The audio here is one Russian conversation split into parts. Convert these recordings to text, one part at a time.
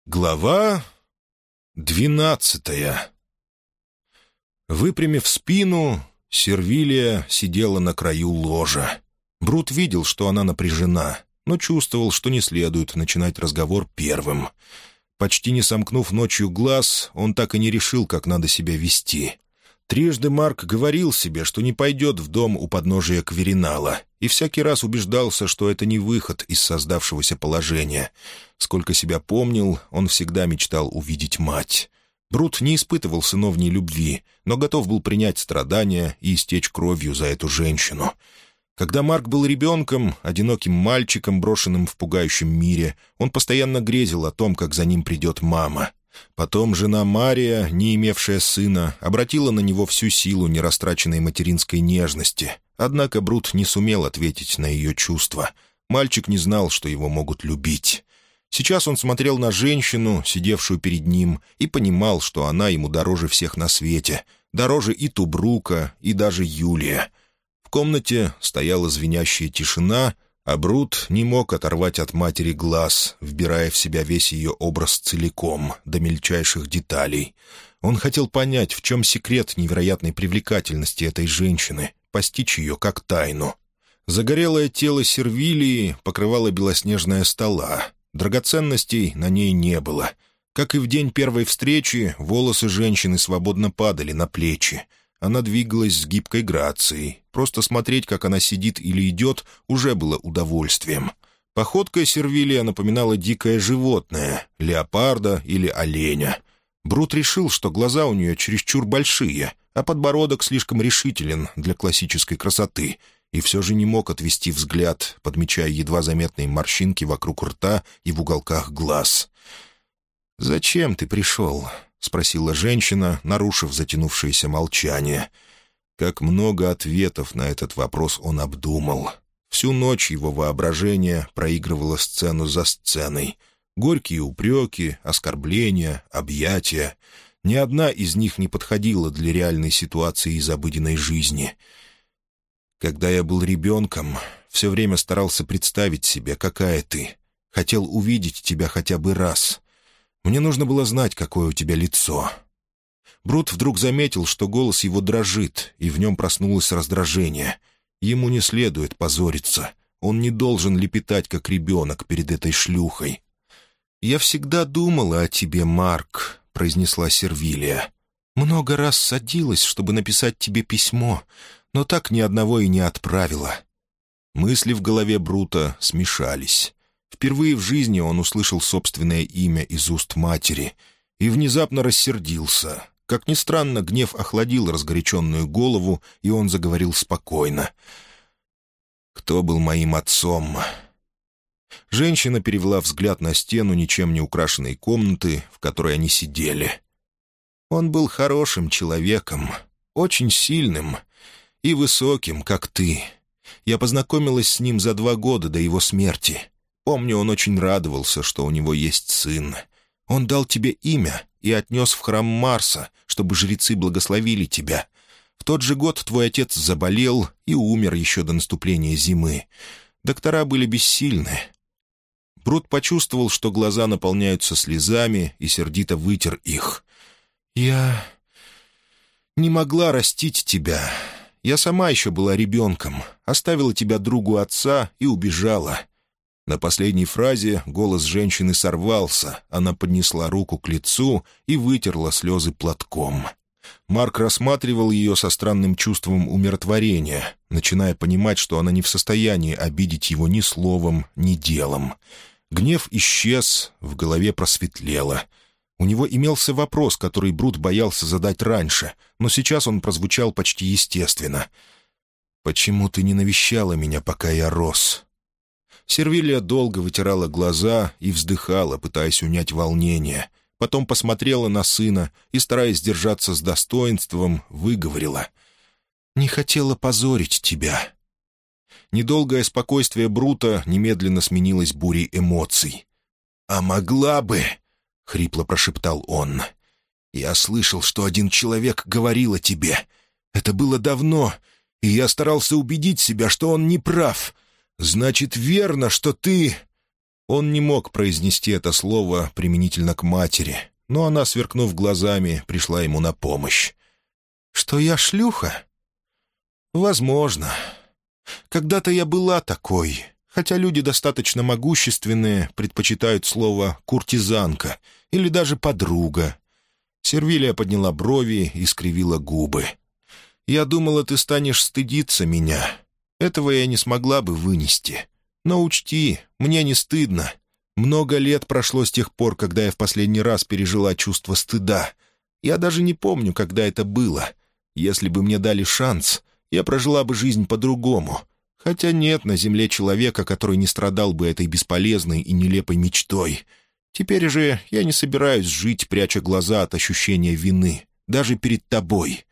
Глава 12. Выпрямив спину, Сервилия сидела на краю ложа. Брут видел, что она напряжена, но чувствовал, что не следует начинать разговор первым. Почти не сомкнув ночью глаз, он так и не решил, как надо себя вести. Трижды Марк говорил себе, что не пойдет в дом у подножия Кверинала, и всякий раз убеждался, что это не выход из создавшегося положения. Сколько себя помнил, он всегда мечтал увидеть мать. Брут не испытывал сыновней любви, но готов был принять страдания и истечь кровью за эту женщину. Когда Марк был ребенком, одиноким мальчиком, брошенным в пугающем мире, он постоянно грезил о том, как за ним придет мама. Потом жена Мария, не имевшая сына, обратила на него всю силу нерастраченной материнской нежности. Однако Брут не сумел ответить на ее чувства. Мальчик не знал, что его могут любить. Сейчас он смотрел на женщину, сидевшую перед ним, и понимал, что она ему дороже всех на свете, дороже и Тубрука, и даже Юлия. В комнате стояла звенящая тишина, а Брут не мог оторвать от матери глаз, вбирая в себя весь ее образ целиком, до мельчайших деталей. Он хотел понять, в чем секрет невероятной привлекательности этой женщины, постичь ее как тайну. Загорелое тело Сервилии покрывало белоснежная стола. Драгоценностей на ней не было. Как и в день первой встречи, волосы женщины свободно падали на плечи. Она двигалась с гибкой грацией. Просто смотреть, как она сидит или идет, уже было удовольствием. Походкой Сервилия напоминала дикое животное, леопарда или оленя. Брут решил, что глаза у нее чересчур большие, а подбородок слишком решителен для классической красоты, и все же не мог отвести взгляд, подмечая едва заметные морщинки вокруг рта и в уголках глаз. «Зачем ты пришел?» — спросила женщина, нарушив затянувшееся молчание. Как много ответов на этот вопрос он обдумал. Всю ночь его воображение проигрывало сцену за сценой. Горькие упреки, оскорбления, объятия. Ни одна из них не подходила для реальной ситуации из обыденной жизни. Когда я был ребенком, все время старался представить себе, какая ты. Хотел увидеть тебя хотя бы раз. Мне нужно было знать, какое у тебя лицо». Брут вдруг заметил, что голос его дрожит, и в нем проснулось раздражение. Ему не следует позориться. Он не должен лепетать, как ребенок, перед этой шлюхой. «Я всегда думала о тебе, Марк», — произнесла Сервилия. «Много раз садилась, чтобы написать тебе письмо, но так ни одного и не отправила». Мысли в голове Брута смешались. Впервые в жизни он услышал собственное имя из уст матери и внезапно рассердился. Как ни странно, гнев охладил разгоряченную голову, и он заговорил спокойно. «Кто был моим отцом?» Женщина перевела взгляд на стену ничем не украшенной комнаты, в которой они сидели. «Он был хорошим человеком, очень сильным и высоким, как ты. Я познакомилась с ним за 2 года до его смерти. Помню, он очень радовался, что у него есть сын. Он дал тебе имя и отнес в храм Марса, чтобы жрецы благословили тебя. В тот же год твой отец заболел и умер еще до наступления зимы. Доктора были бессильны». Брут почувствовал, что глаза наполняются слезами, и сердито вытер их. «Я не могла растить тебя. Я сама еще была ребенком, оставила тебя другу отца и убежала». На последней фразе голос женщины сорвался, она поднесла руку к лицу и вытерла слезы платком. Марк рассматривал ее со странным чувством умиротворения, начиная понимать, что она не в состоянии обидеть его ни словом, ни делом. Гнев исчез, в голове просветлело. У него имелся вопрос, который Брут боялся задать раньше, но сейчас он прозвучал почти естественно. «Почему ты не навещала меня, пока я рос?» Сервилия долго вытирала глаза и вздыхала, пытаясь унять волнение. Потом посмотрела на сына и, стараясь держаться с достоинством, выговорила. «Не хотела позорить тебя». Недолгое спокойствие Брута немедленно сменилось бурей эмоций. «А могла бы...» — хрипло прошептал он. «Я слышал, что один человек говорил о тебе. Это было давно, и я старался убедить себя, что он не прав. Значит, верно, что ты...» Он не мог произнести это слово применительно к матери, но она, сверкнув глазами, пришла ему на помощь. «Что я шлюха?» «Возможно. Когда-то я была такой, хотя люди достаточно могущественные предпочитают слово «куртизанка» или даже «подруга». Сервилия подняла брови и скривила губы. «Я думала, ты станешь стыдиться меня. Этого я не смогла бы вынести. Но учти, мне не стыдно. Много лет прошло с тех пор, когда я в последний раз пережила чувство стыда. Я даже не помню, когда это было. Если бы мне дали шанс, я прожила бы жизнь по-другому. Хотя нет на земле человека, который не страдал бы этой бесполезной и нелепой мечтой. Теперь же я не собираюсь жить, пряча глаза от ощущения вины, даже перед тобой».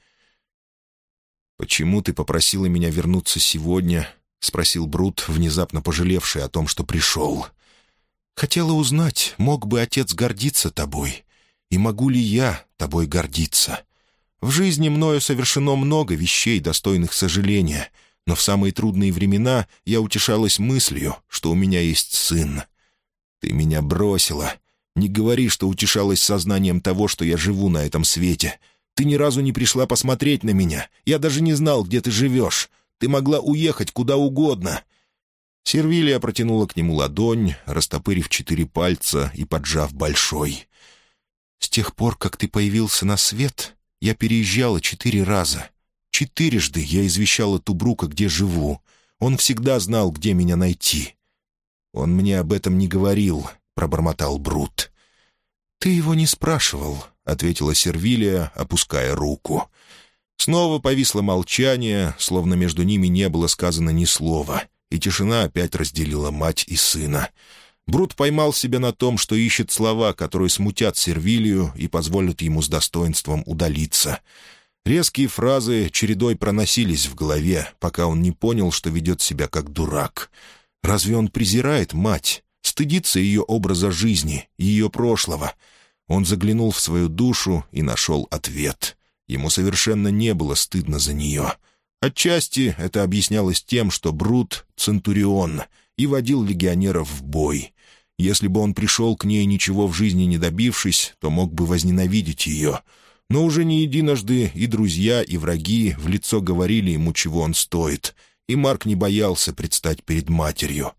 «Почему ты попросила меня вернуться сегодня?» — спросил Брут, внезапно пожалевший о том, что пришел. «Хотела узнать, мог бы отец гордиться тобой, и могу ли я тобой гордиться. В жизни мною совершено много вещей, достойных сожаления, но в самые трудные времена я утешалась мыслью, что у меня есть сын. Ты меня бросила. Не говори, что утешалась сознанием того, что я живу на этом свете. Ты ни разу не пришла посмотреть на меня. Я даже не знал, где ты живешь. Ты могла уехать куда угодно». Сервилия протянула к нему ладонь, растопырив 4 пальца и поджав большой. «С тех пор, как ты появился на свет, я переезжала 4 раза. 4-жды я извещала Тубрука, где живу. Он всегда знал, где меня найти». «Он мне об этом не говорил», — пробормотал Брут. «Ты его не спрашивал», — ответила Сервилия, опуская руку. Снова повисло молчание, словно между ними не было сказано ни слова, и тишина опять разделила мать и сына. Брут поймал себя на том, что ищет слова, которые смутят Сервилию и позволят ему с достоинством удалиться. Резкие фразы чередой проносились в голове, пока он не понял, что ведет себя как дурак. Разве он презирает мать, стыдится ее образа жизни, ее прошлого? Он заглянул в свою душу и нашел ответ. Ему совершенно не было стыдно за нее. Отчасти это объяснялось тем, что Брут — центурион и водил легионеров в бой. Если бы он пришел к ней, ничего в жизни не добившись, то мог бы возненавидеть ее. Но уже не единожды и друзья, и враги в лицо говорили ему, чего он стоит, и Марк не боялся предстать перед матерью.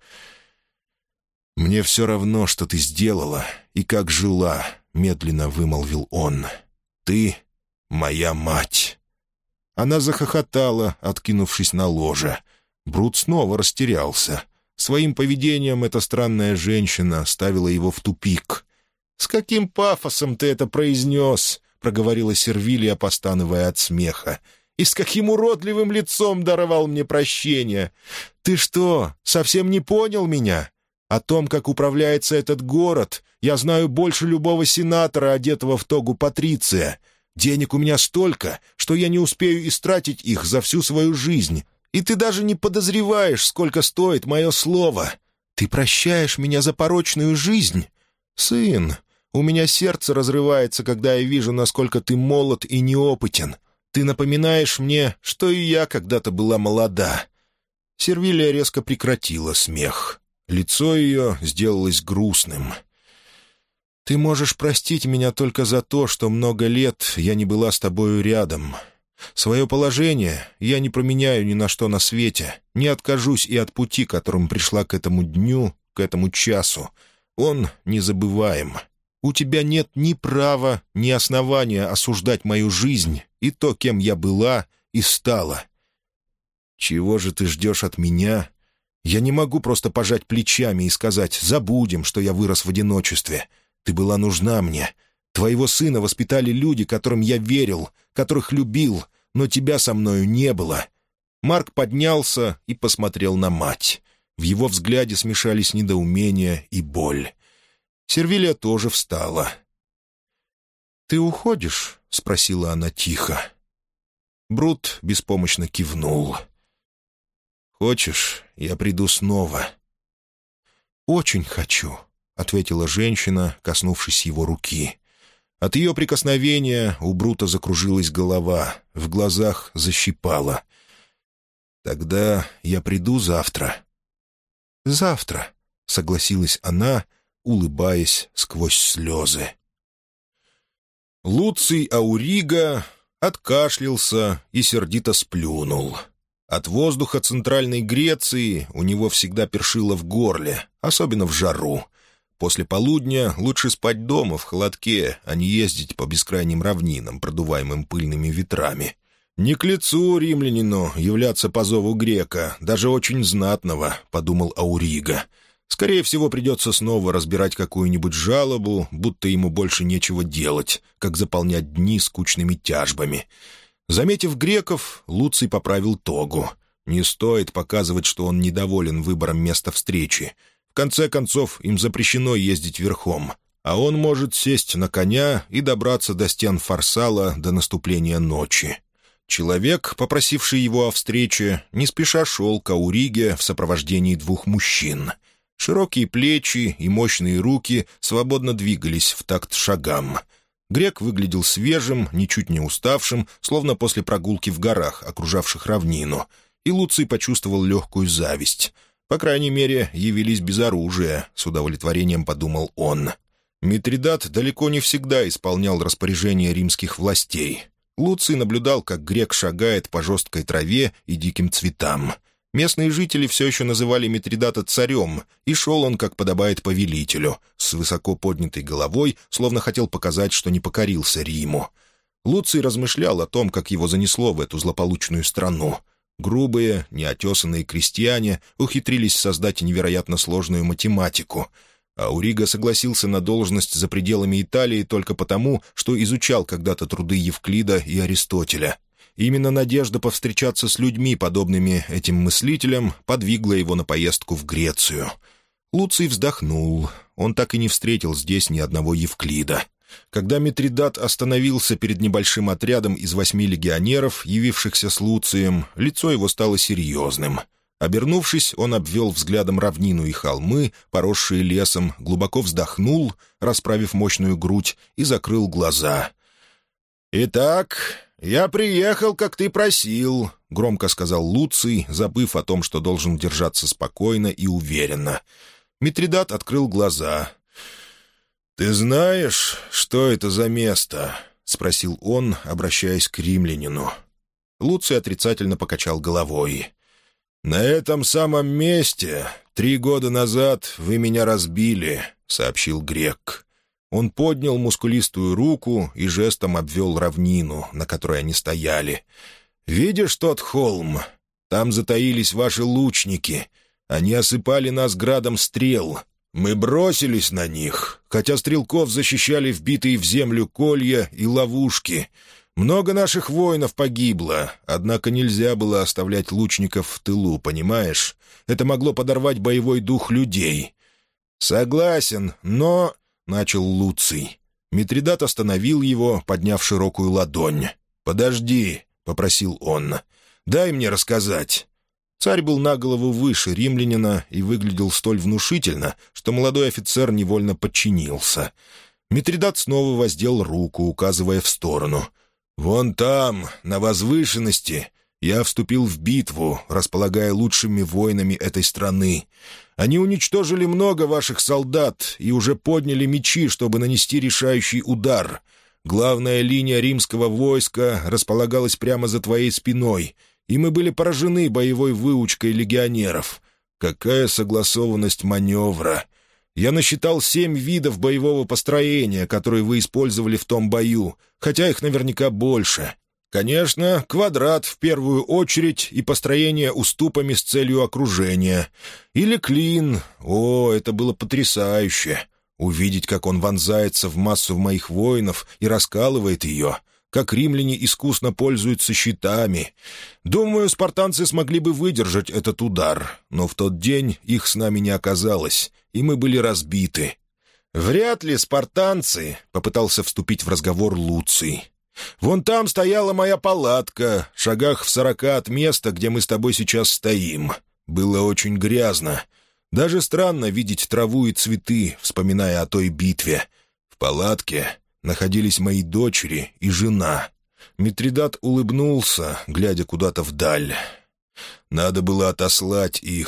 «Мне все равно, что ты сделала и как жила», — медленно вымолвил он. «Ты моя мать». Она захохотала, откинувшись на ложе. Брут снова растерялся. Своим поведением эта странная женщина ставила его в тупик. «С каким пафосом ты это произнес?» — проговорила Сервилия, постановая от смеха. «И с каким уродливым лицом даровал мне прощение! Ты что, совсем не понял меня? О том, как управляется этот город, я знаю больше любого сенатора, одетого в тогу патриция. Денег у меня столько, что я не успею истратить их за всю свою жизнь. И ты даже не подозреваешь, сколько стоит мое слово. Ты прощаешь меня за порочную жизнь? Сын, у меня сердце разрывается, когда я вижу, насколько ты молод и неопытен. Ты напоминаешь мне, что и я когда-то была молода». Сервилия резко прекратила смех. Лицо ее сделалось грустным. «Ты можешь простить меня только за то, что много лет я не была с тобою рядом. Свое положение я не променяю ни на что на свете, не откажусь и от пути, которым пришла к этому дню, к этому часу. Он незабываем. У тебя нет ни права, ни основания осуждать мою жизнь и то, кем я была и стала. Чего же ты ждешь от меня? Я не могу просто пожать плечами и сказать: забудем, что я вырос в одиночестве. Ты была нужна мне. Твоего сына воспитали люди, которым я верил, которых любил, но тебя со мною не было». Марк поднялся и посмотрел на мать. В его взгляде смешались недоумение и боль. Сервилия тоже встала. «Ты уходишь?» — спросила она тихо. Брут беспомощно кивнул. «Хочешь, я приду снова?» «Очень хочу», — ответила женщина, коснувшись его руки. От ее прикосновения у Брута закружилась голова, в глазах защипала. «Тогда я приду завтра». «Завтра», — согласилась она, улыбаясь сквозь слезы. Луций Аурига откашлялся и сердито сплюнул. От воздуха Центральной Греции у него всегда першило в горле, особенно в жару. После полудня лучше спать дома в холодке, а не ездить по бескрайним равнинам, продуваемым пыльными ветрами. «Не к лицу римлянину являться по зову грека, даже очень знатного», — подумал Аурига. «Скорее всего, придется снова разбирать какую-нибудь жалобу, будто ему больше нечего делать, как заполнять дни скучными тяжбами». Заметив греков, Луций поправил тогу. Не стоит показывать, что он недоволен выбором места встречи. В конце концов, им запрещено ездить верхом, а он может сесть на коня и добраться до стен Фарсала до наступления ночи. Человек, попросивший его о встрече, не спеша шел к Ауриге в сопровождении двух мужчин. Широкие плечи и мощные руки свободно двигались в такт шагам. Грек выглядел свежим, ничуть не уставшим, словно после прогулки в горах, окружавших равнину, и Луций почувствовал легкую зависть. По крайней мере, явились без оружия, с удовлетворением подумал он. Митридат далеко не всегда исполнял распоряжения римских властей. Луций наблюдал, как грек шагает по жесткой траве и диким цветам. Местные жители все еще называли Митридата царем, и шел он, как подобает повелителю, с высоко поднятой головой, словно хотел показать, что не покорился Риму. Луций размышлял о том, как его занесло в эту злополучную страну. Грубые, неотесанные крестьяне ухитрились создать невероятно сложную математику. Аурига согласился на должность за пределами Италии только потому, что изучал когда-то труды Евклида и Аристотеля. Именно надежда повстречаться с людьми, подобными этим мыслителям, подвигла его на поездку в Грецию. Луций вздохнул. Он так и не встретил здесь ни одного Евклида. Когда Митридат остановился перед небольшим отрядом из 8 легионеров, явившихся с Луцием, лицо его стало серьезным. Обернувшись, он обвел взглядом равнину и холмы, поросшие лесом, глубоко вздохнул, расправив мощную грудь, и закрыл глаза. «Итак, я приехал, как ты просил», — громко сказал Луций, забыв о том, что должен держаться спокойно и уверенно. Митридат открыл глаза. «Ты знаешь, что это за место?» — спросил он, обращаясь к римлянину. Луций отрицательно покачал головой. «На этом самом месте 3 года назад вы меня разбили», — сообщил грек. Он поднял мускулистую руку и жестом обвел равнину, на которой они стояли. «Видишь тот холм? Там затаились ваши лучники. Они осыпали нас градом стрел. Мы бросились на них, хотя стрелков защищали вбитые в землю колья и ловушки. Много наших воинов погибло, однако нельзя было оставлять лучников в тылу, понимаешь? Это могло подорвать боевой дух людей». «Согласен, но...» — начал Луций. Митридат остановил его, подняв широкую ладонь. «Подожди», — попросил он, — «дай мне рассказать». Царь был на голову выше римлянина и выглядел столь внушительно, что молодой офицер невольно подчинился. Митридат снова воздел руку, указывая в сторону. «Вон там, на возвышенности, я вступил в битву, располагая лучшими воинами этой страны. Они уничтожили много ваших солдат и уже подняли мечи, чтобы нанести решающий удар. Главная линия римского войска располагалась прямо за твоей спиной, и мы были поражены боевой выучкой легионеров. Какая согласованность маневра! Я насчитал 7 видов боевого построения, которые вы использовали в том бою, хотя их наверняка больше. Конечно, квадрат в первую очередь и построение уступами с целью окружения. Или клин. О, это было потрясающе. Увидеть, как он вонзается в массу моих воинов и раскалывает ее, как римляне искусно пользуются щитами. Думаю, спартанцы смогли бы выдержать этот удар, но в тот день их с нами не оказалось, и мы были разбиты. «Вряд ли спартанцы», — попытался вступить в разговор Луций. «Вон там стояла моя палатка, в шагах в 40 от места, где мы с тобой сейчас стоим. Было очень грязно. Даже странно видеть траву и цветы, вспоминая о той битве. В палатке находились мои дочери и жена». Митридат улыбнулся, глядя куда-то вдаль. «Надо было отослать их,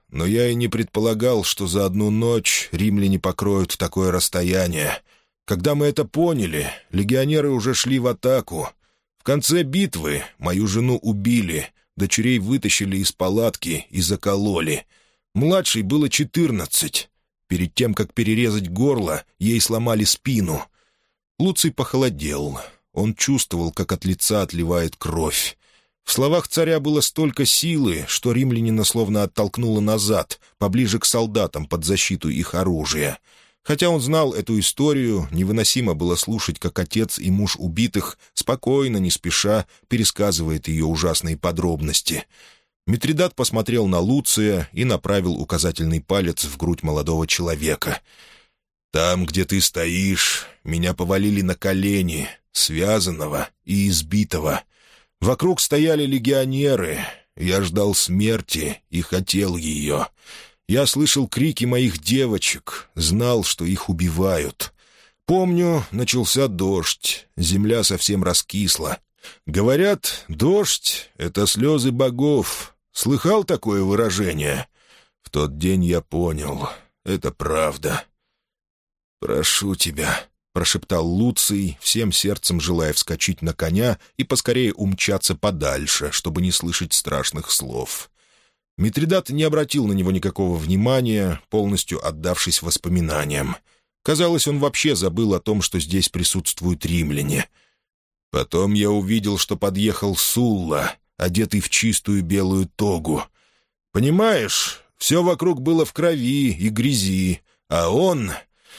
но я и не предполагал, что за одну ночь римляне покроют такое расстояние. Когда мы это поняли, легионеры уже шли в атаку. В конце битвы мою жену убили, дочерей вытащили из палатки и закололи. Младшей было 14. Перед тем, как перерезать горло, ей сломали спину. Луций похолодел. Он чувствовал, как от лица отливает кровь. В словах царя было столько силы, что римлянина словно оттолкнуло назад, поближе к солдатам под защиту их оружия. Хотя он знал эту историю, невыносимо было слушать, как отец и муж убитых спокойно, не спеша, пересказывает ее ужасные подробности. Митридат посмотрел на Луция и направил указательный палец в грудь молодого человека. «Там, где ты стоишь, меня повалили на колени, связанного и избитого. Вокруг стояли легионеры. Я ждал смерти и хотел ее. Я слышал крики моих девочек, знал, что их убивают. Помню, начался дождь, земля совсем раскисла. Говорят, дождь — это слезы богов. Слыхал такое выражение? В тот день я понял, это правда. «Прошу тебя», — прошептал Луций, всем сердцем желая вскочить на коня и поскорее умчаться подальше, чтобы не слышать страшных слов. Митридат не обратил на него никакого внимания, полностью отдавшись воспоминаниям. Казалось, он вообще забыл о том, что здесь присутствуют римляне. Потом я увидел, что подъехал Сулла, одетый в чистую белую тогу. Понимаешь, все вокруг было в крови и грязи, а он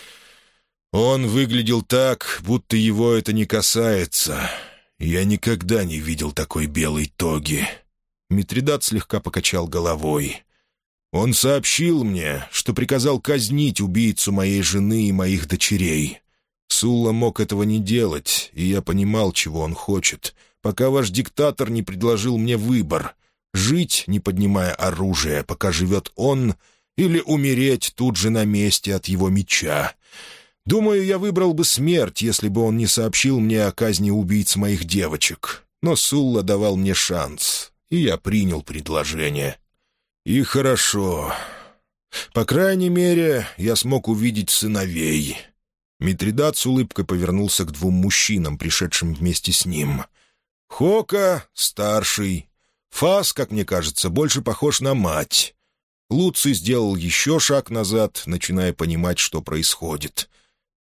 выглядел так, будто его это не касается. Я никогда не видел такой белой тоги». Митридат слегка покачал головой. «Он сообщил мне, что приказал казнить убийцу моей жены и моих дочерей. Сулла мог этого не делать, и я понимал, чего он хочет, пока ваш диктатор не предложил мне выбор — жить, не поднимая оружие, пока живет он, или умереть тут же на месте от его меча. Думаю, я выбрал бы смерть, если бы он не сообщил мне о казни убийц моих девочек. Но Сулла давал мне шанс, и я принял предложение. И хорошо. По крайней мере, я смог увидеть сыновей». Митридат с улыбкой повернулся к двум мужчинам, пришедшим вместе с ним. «Хока — старший. Фас, как мне кажется, больше похож на мать». Луций сделал еще шаг назад, начиная понимать, что происходит.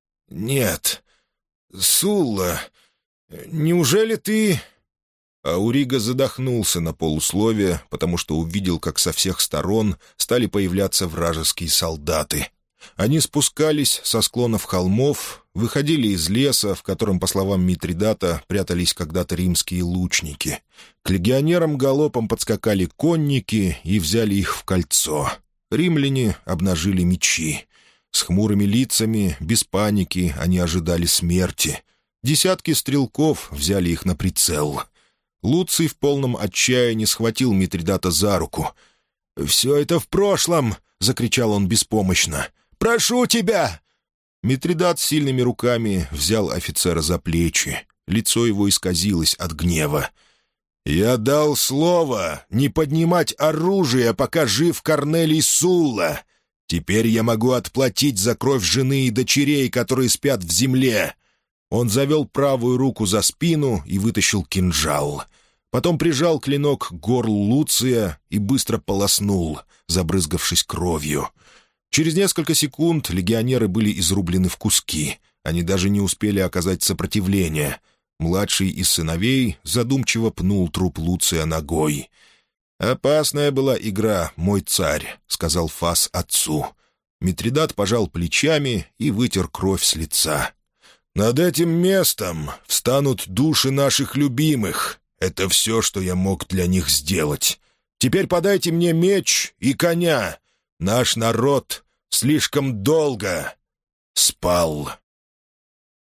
«Нет, Сулла, неужели ты...» Аурига задохнулся на полусловие, потому что увидел, как со всех сторон стали появляться вражеские солдаты. Они спускались со склонов холмов, выходили из леса, в котором, по словам Митридата, прятались когда-то римские лучники. К легионерам галопом подскакали конники и взяли их в кольцо. Римляне обнажили мечи. С хмурыми лицами, без паники, они ожидали смерти. Десятки стрелков взяли их на прицел. Луций в полном отчаянии схватил Митридата за руку. «Все это в прошлом!» — закричал он беспомощно. «Прошу тебя!» Митридат сильными руками взял офицера за плечи. Лицо его исказилось от гнева. «Я дал слово не поднимать оружие, пока жив Корнелий Сулла. Теперь я могу отплатить за кровь жены и дочерей, которые спят в земле». Он завел правую руку за спину и вытащил кинжал. Потом прижал клинок к горлу Луция и быстро полоснул, забрызгавшись кровью. Через несколько секунд легионеры были изрублены в куски. Они даже не успели оказать сопротивление. Младший из сыновей задумчиво пнул труп Луция ногой. «Опасная была игра, мой царь», — сказал Фас отцу. Митридат пожал плечами и вытер кровь с лица. «Над этим местом встанут души наших любимых. Это все, что я мог для них сделать. Теперь подайте мне меч и коня. Наш народ слишком долго спал».